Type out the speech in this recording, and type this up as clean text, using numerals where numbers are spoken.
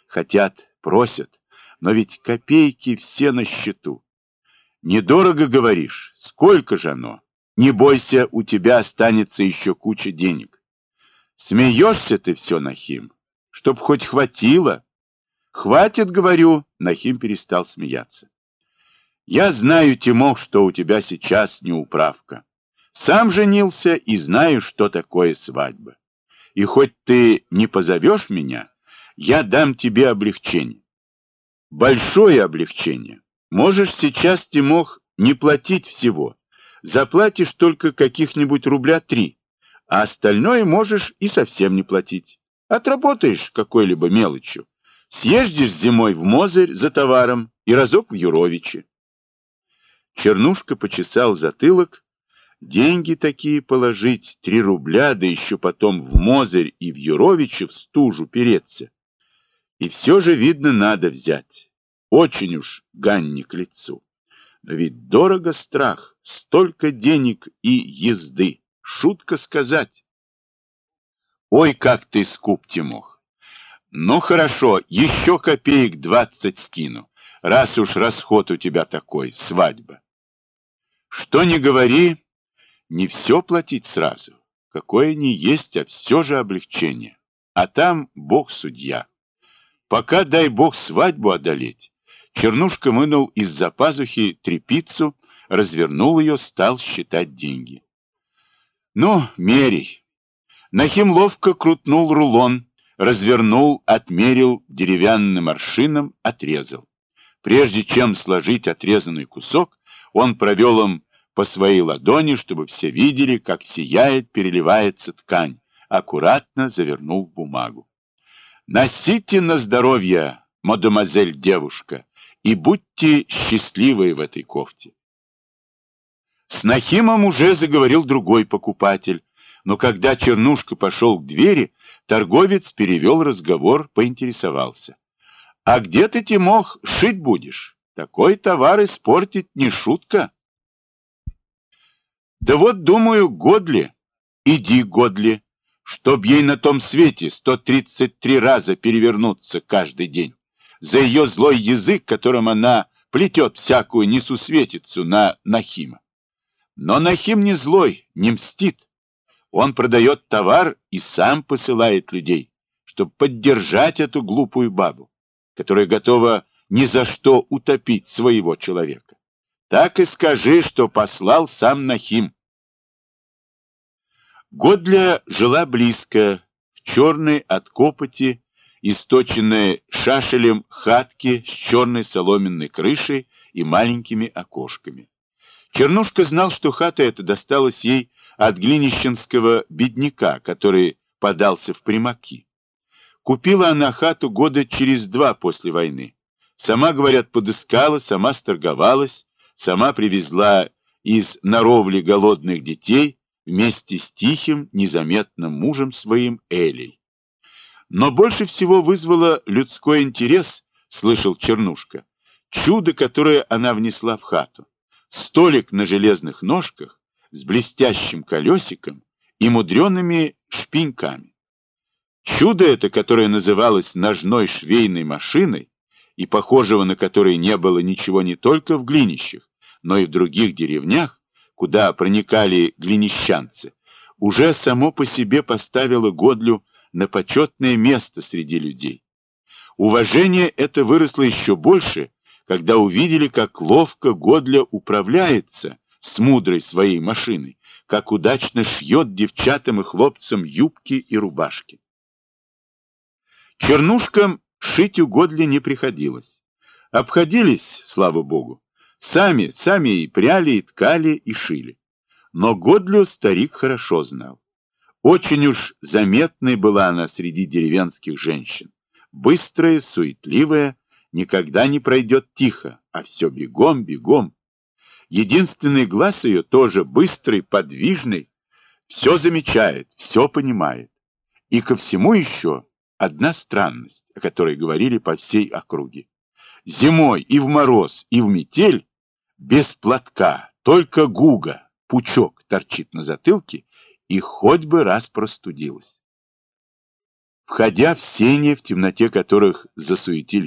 Хотят, просят, но ведь копейки все на счету. Недорого, говоришь, сколько же оно? Не бойся, у тебя останется еще куча денег. Смеешься ты все, Нахим, чтоб хоть хватило. Хватит, говорю, Нахим перестал смеяться. Я знаю, Тимох, что у тебя сейчас неуправка. Сам женился и знаю, что такое свадьба. И хоть ты не позовешь меня, я дам тебе облегчение. Большое облегчение. Можешь сейчас, Тимох, не платить всего. Заплатишь только каких-нибудь рубля 3, а остальное можешь и совсем не платить. Отработаешь какой-либо мелочью. Съездишь зимой в Мозырь за товаром и разок в Юровичи. Чернушка почесал затылок. Деньги такие положить, 3 рубля, да еще потом в Мозырь и в Юровичи в стужу переться. И все же, видно, надо взять. Очень уж Ганне к лицу. Но ведь дорого страх, столько денег и езды. Шутка сказать. Ой, как ты скуп, Тимох. Ну хорошо, еще копеек 20 скину, раз уж расход у тебя такой, свадьба. Что ни говори, не все платить сразу. Какое ни есть, а все же облегчение. А там Бог судья. Пока, дай Бог, свадьбу одолеть. Чернушка вынул из-за пазухи тряпицу, развернул ее, стал считать деньги. Ну, мерей. Нахим ловко крутнул рулон, развернул, отмерил деревянным аршином, отрезал. Прежде чем сложить отрезанный кусок, он провел им по своей ладони, чтобы все видели, как сияет, переливается ткань, аккуратно завернул в бумагу. Носите на здоровье, мадемуазель девушка, и будьте счастливы в этой кофте. С Нахимом уже заговорил другой покупатель, но когда Чернушка пошел к двери, торговец перевел разговор, поинтересовался. — А где ты, Тимох, шить будешь? Такой товар испортить не шутка. — Да вот, думаю, Годли. Иди, Годли, чтоб ей на том свете 133 раза перевернуться каждый день. За ее злой язык, которым она плетет всякую несусветицу на Нахима. Но Нахим не злой, не мстит. Он продает товар и сам посылает людей, чтобы поддержать эту глупую бабу, которая готова ни за что утопить своего человека. Так и скажи, что послал сам Нахим. Годля жила близко, в черной от копоти, источенной шашелем хатке с черной соломенной крышей и маленькими окошками. Чернушка знал, что хата эта досталась ей от глинищенского бедняка, который подался в примаки. Купила она хату года через 2 после войны. Сама, говорят, подыскала, сама сторговалась, сама привезла из наровли голодных детей вместе с тихим, незаметным мужем своим Элей. Но больше всего вызвало людской интерес, слышал Чернушка, чудо, которое она внесла в хату. Столик на железных ножках с блестящим колесиком и мудреными шпиньками. Чудо это, которое называлось ножной швейной машиной, и похожего на которое не было ничего не только в Глинищах, но и в других деревнях, куда проникали глинищанцы, уже само по себе поставило Годлю на почетное место среди людей. Уважение это выросло еще больше, когда увидели, как ловко Годля управляется с мудрой своей машиной, как удачно шьет девчатам и хлопцам юбки и рубашки. Чернушкам шить у Годли не приходилось. Обходились, слава богу. Сами и пряли, и ткали, и шили. Но Годлю старик хорошо знал. Очень уж заметной была она среди деревенских женщин. Быстрая, суетливая, никогда не пройдет тихо, а все бегом, бегом. Единственный глаз ее тоже быстрый, подвижный, все замечает, все понимает. И ко всему еще одна странность, о которой говорили по всей округе. Зимой и в мороз, и в метель без платка, только гуга, пучок торчит на затылке, и хоть бы раз простудилась. Входя в сени, в темноте которых засуетились